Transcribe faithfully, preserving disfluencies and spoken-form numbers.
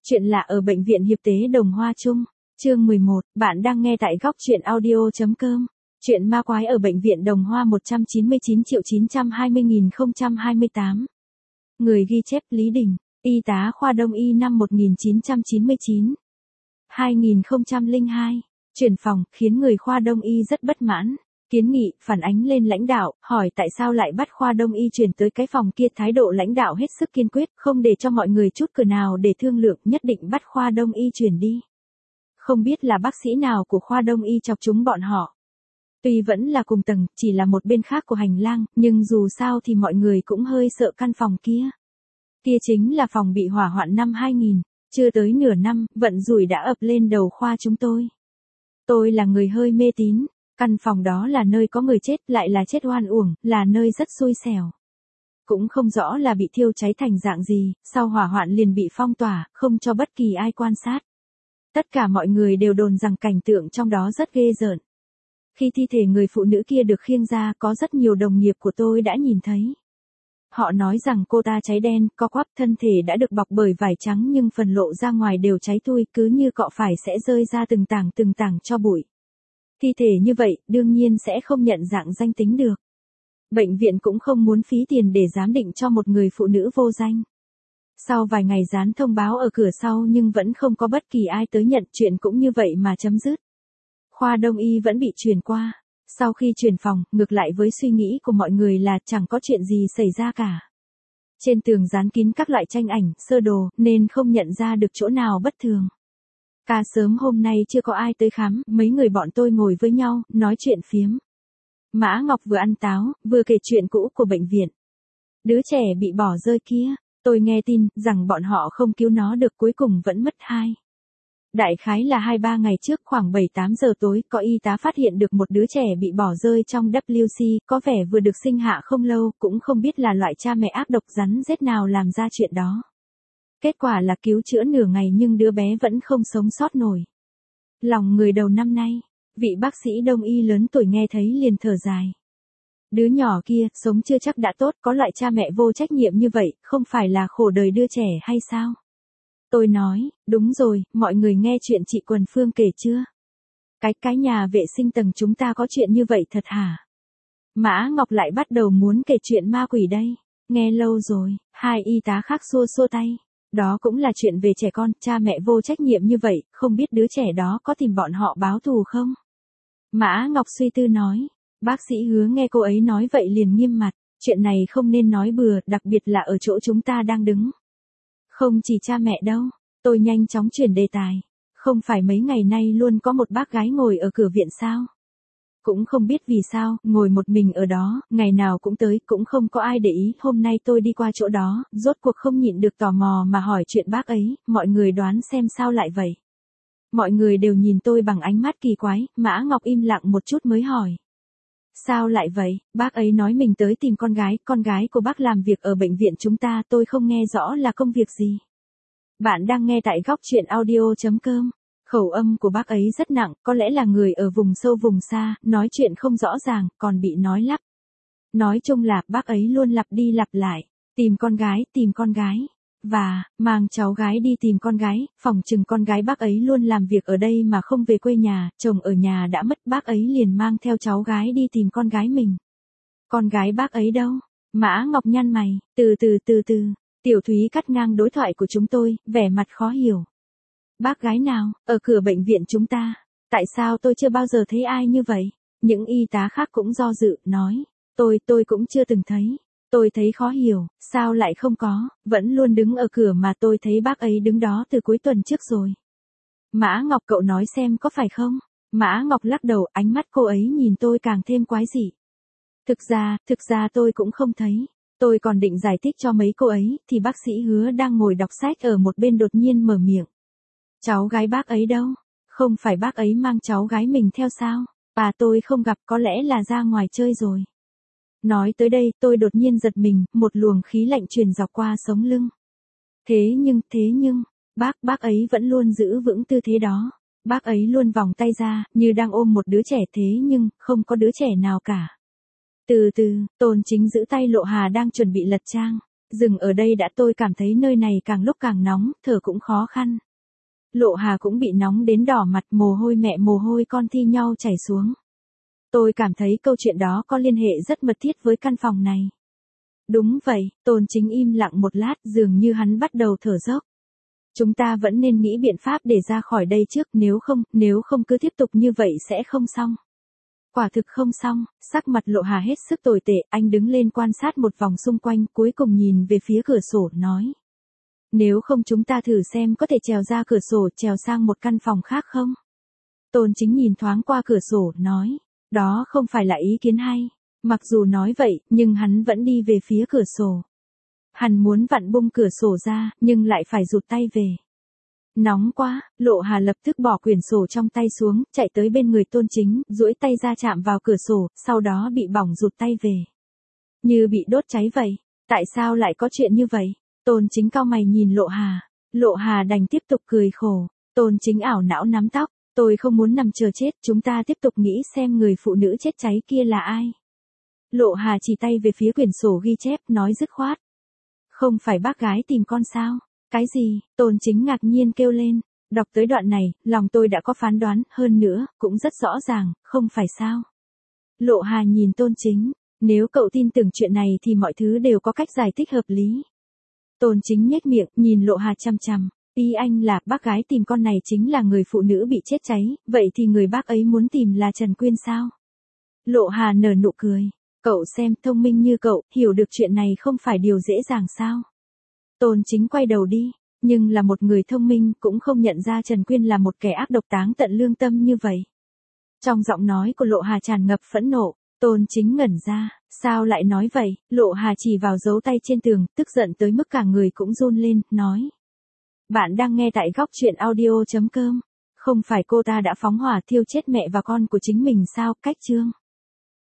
Chuyện lạ ở bệnh viện Hiệp Tế Đồng Hoa Trung. Chương mười một, bạn đang nghe tại góc truyện audio chấm com. Chuyện ma quái ở bệnh viện Đồng Hoa một trăm chín mươi chín triệu chín trăm hai mươi nghìn không trăm hai mươi tám. Người ghi chép Lý Đình, y tá khoa Đông y năm một nghìn chín trăm chín mươi chín. hai nghìn không trăm lẻ hai. Chuyển phòng, khiến người khoa Đông y rất bất mãn. Kiến nghị, phản ánh lên lãnh đạo, hỏi tại sao lại bắt khoa Đông y chuyển tới cái phòng kia. Thái độ lãnh đạo hết sức kiên quyết, không để cho mọi người chút cửa nào để thương lượng, nhất định bắt khoa Đông y chuyển đi. Không biết là bác sĩ nào của khoa Đông y chọc chúng bọn họ. Tuy vẫn là cùng tầng, chỉ là một bên khác của hành lang, nhưng dù sao thì mọi người cũng hơi sợ căn phòng kia. Kia chính là phòng bị hỏa hoạn năm hai nghìn, chưa tới nửa năm, vận rủi đã ập lên đầu khoa chúng tôi. Tôi là người hơi mê tín. Căn phòng đó là nơi có người chết, lại là chết oan uổng, là nơi rất xui xẻo. Cũng không rõ là bị thiêu cháy thành dạng gì, sau hỏa hoạn liền bị phong tỏa, không cho bất kỳ ai quan sát. Tất cả mọi người đều đồn rằng cảnh tượng trong đó rất ghê rợn. Khi thi thể người phụ nữ kia được khiêng ra, có rất nhiều đồng nghiệp của tôi đã nhìn thấy. Họ nói rằng cô ta cháy đen, co quắp, thân thể đã được bọc bởi vải trắng nhưng phần lộ ra ngoài đều cháy thui, cứ như cọ phải sẽ rơi ra từng tảng từng tảng tro bụi. Thi thể như vậy, đương nhiên sẽ không nhận dạng danh tính được. Bệnh viện cũng không muốn phí tiền để giám định cho một người phụ nữ vô danh. Sau vài ngày dán thông báo ở cửa sau nhưng vẫn không có bất kỳ ai tới nhận, chuyện cũng như vậy mà chấm dứt. Khoa Đông y vẫn bị chuyển qua. Sau khi chuyển phòng, ngược lại với suy nghĩ của mọi người là chẳng có chuyện gì xảy ra cả. Trên tường dán kín các loại tranh ảnh, sơ đồ, nên không nhận ra được chỗ nào bất thường. Ca sớm hôm nay chưa có ai tới khám, mấy người bọn tôi ngồi với nhau, nói chuyện phiếm. Mã Ngọc vừa ăn táo, vừa kể chuyện cũ của bệnh viện. Đứa trẻ bị bỏ rơi kia, tôi nghe tin rằng bọn họ không cứu nó được, cuối cùng vẫn mất hai. Đại khái là hai ba ngày trước, khoảng bảy tám giờ tối, có y tá phát hiện được một đứa trẻ bị bỏ rơi trong W C, có vẻ vừa được sinh hạ không lâu, cũng không biết là loại cha mẹ ác độc rắn rết nào làm ra chuyện đó. Kết quả là cứu chữa nửa ngày nhưng đứa bé vẫn không sống sót nổi. Lòng người đầu năm nay, vị bác sĩ Đông y lớn tuổi nghe thấy liền thở dài. Đứa nhỏ kia, sống chưa chắc đã tốt, có loại cha mẹ vô trách nhiệm như vậy, không phải là khổ đời đưa trẻ hay sao? Tôi nói, đúng rồi, mọi người nghe chuyện chị Quần Phương kể chưa? Cái cái nhà vệ sinh tầng chúng ta có chuyện như vậy thật hả? Mã Ngọc lại bắt đầu muốn kể chuyện ma quỷ đây. Nghe lâu rồi, hai y tá khác xua xua tay. Đó cũng là chuyện về trẻ con, cha mẹ vô trách nhiệm như vậy, không biết đứa trẻ đó có tìm bọn họ báo thù không? Mã Ngọc suy tư nói. Bác sĩ Hứa nghe cô ấy nói vậy liền nghiêm mặt, chuyện này không nên nói bừa, đặc biệt là ở chỗ chúng ta đang đứng. Không chỉ cha mẹ đâu, tôi nhanh chóng chuyển đề tài. Không phải mấy ngày nay luôn có một bác gái ngồi ở cửa viện sao? Cũng không biết vì sao, ngồi một mình ở đó, ngày nào cũng tới, cũng không có ai để ý. Hôm nay tôi đi qua chỗ đó, rốt cuộc không nhịn được tò mò mà hỏi chuyện bác ấy, mọi người đoán xem sao lại vậy. Mọi người đều nhìn tôi bằng ánh mắt kỳ quái, Mã Ngọc im lặng một chút mới hỏi. Sao lại vậy? Bác ấy nói mình tới tìm con gái, con gái của bác làm việc ở bệnh viện chúng ta, tôi không nghe rõ là công việc gì. Bạn đang nghe tại góc truyện audio chấm com. Khẩu âm của bác ấy rất nặng, có lẽ là người ở vùng sâu vùng xa, nói chuyện không rõ ràng, còn bị nói lắp. Nói chung là, bác ấy luôn lặp đi lặp lại, tìm con gái, tìm con gái, và, mang cháu gái đi tìm con gái, phỏng chừng con gái bác ấy luôn làm việc ở đây mà không về quê nhà, chồng ở nhà đã mất, bác ấy liền mang theo cháu gái đi tìm con gái mình. Con gái bác ấy đâu? Mã Ngọc nhăn mày, từ từ từ từ, Tiểu Thúy cắt ngang đối thoại của chúng tôi, vẻ mặt khó hiểu. Bác gái nào, ở cửa bệnh viện chúng ta? Tại sao tôi chưa bao giờ thấy ai như vậy? Những y tá khác cũng do dự, nói. Tôi, tôi cũng chưa từng thấy. Tôi thấy khó hiểu, sao lại không có, vẫn luôn đứng ở cửa mà tôi thấy bác ấy đứng đó từ cuối tuần trước rồi. Mã Ngọc cậu nói xem có phải không? Mã Ngọc lắc đầu, ánh mắt cô ấy nhìn tôi càng thêm quái dị. Thực ra, thực ra tôi cũng không thấy. Tôi còn định giải thích cho mấy cô ấy, thì bác sĩ Hứa đang ngồi đọc sách ở một bên đột nhiên mở miệng. Cháu gái bác ấy đâu? Không phải bác ấy mang cháu gái mình theo sao? Bà tôi không gặp, có lẽ là ra ngoài chơi rồi. Nói tới đây, tôi đột nhiên giật mình, một luồng khí lạnh truyền dọc qua sống lưng. Thế nhưng, thế nhưng, bác, bác ấy vẫn luôn giữ vững tư thế đó. Bác ấy luôn vòng tay ra, như đang ôm một đứa trẻ, thế nhưng, không có đứa trẻ nào cả. Từ từ, Tôn Chính giữ tay Lộ Hà đang chuẩn bị lật trang. Dừng ở đây đã, tôi cảm thấy nơi này càng lúc càng nóng, thở cũng khó khăn. Lộ Hà cũng bị nóng đến đỏ mặt, mồ hôi mẹ mồ hôi con thi nhau chảy xuống. Tôi cảm thấy câu chuyện đó có liên hệ rất mật thiết với căn phòng này. Đúng vậy, Tôn Chính im lặng một lát, dường như hắn bắt đầu thở dốc. Chúng ta vẫn nên nghĩ biện pháp để ra khỏi đây trước, nếu không, nếu không cứ tiếp tục như vậy sẽ không xong. Quả thực không xong, sắc mặt Lộ Hà hết sức tồi tệ, anh đứng lên quan sát một vòng xung quanh, cuối cùng nhìn về phía cửa sổ, nói. Nếu không chúng ta thử xem có thể trèo ra cửa sổ, trèo sang một căn phòng khác không? Tôn Chính nhìn thoáng qua cửa sổ, nói. Đó không phải là ý kiến hay. Mặc dù nói vậy, nhưng hắn vẫn đi về phía cửa sổ. Hắn muốn vặn bung cửa sổ ra, nhưng lại phải rụt tay về. Nóng quá, Lộ Hà lập tức bỏ quyển sổ trong tay xuống, chạy tới bên người Tôn Chính, duỗi tay ra chạm vào cửa sổ, sau đó bị bỏng rụt tay về. Như bị đốt cháy vậy. Tại sao lại có chuyện như vậy? Tôn Chính cau mày nhìn Lộ Hà. Lộ Hà đành tiếp tục cười khổ. Tôn Chính ảo não nắm tóc. Tôi không muốn nằm chờ chết, chúng ta tiếp tục nghĩ xem người phụ nữ chết cháy kia là ai. Lộ Hà chỉ tay về phía quyển sổ ghi chép, nói dứt khoát. Không phải bác gái tìm con sao? Cái gì? Tôn Chính ngạc nhiên kêu lên. Đọc tới đoạn này, lòng tôi đã có phán đoán, hơn nữa, cũng rất rõ ràng, không phải sao? Lộ Hà nhìn Tôn Chính. Nếu cậu tin tưởng chuyện này thì mọi thứ đều có cách giải thích hợp lý. Tôn Chính nhếch miệng, nhìn Lộ Hà chăm chăm. Ý anh là bác gái tìm con này chính là người phụ nữ bị chết cháy, vậy thì người bác ấy muốn tìm là Trần Quyên sao? Lộ Hà nở nụ cười. Cậu xem, thông minh như cậu, hiểu được chuyện này không phải điều dễ dàng sao? Tôn Chính quay đầu đi, nhưng là một người thông minh cũng không nhận ra Trần Quyên là một kẻ ác độc táng tận lương tâm như vậy. Trong giọng nói của Lộ Hà tràn ngập phẫn nộ. Tôn Chính ngẩn ra, sao lại nói vậy? Lộ Hà chỉ vào dấu tay trên tường, tức giận tới mức cả người cũng run lên, nói. Bạn đang nghe tại góc truyện audio chấm com. Không phải cô ta đã phóng hỏa thiêu chết mẹ và con của chính mình sao? Cách chương.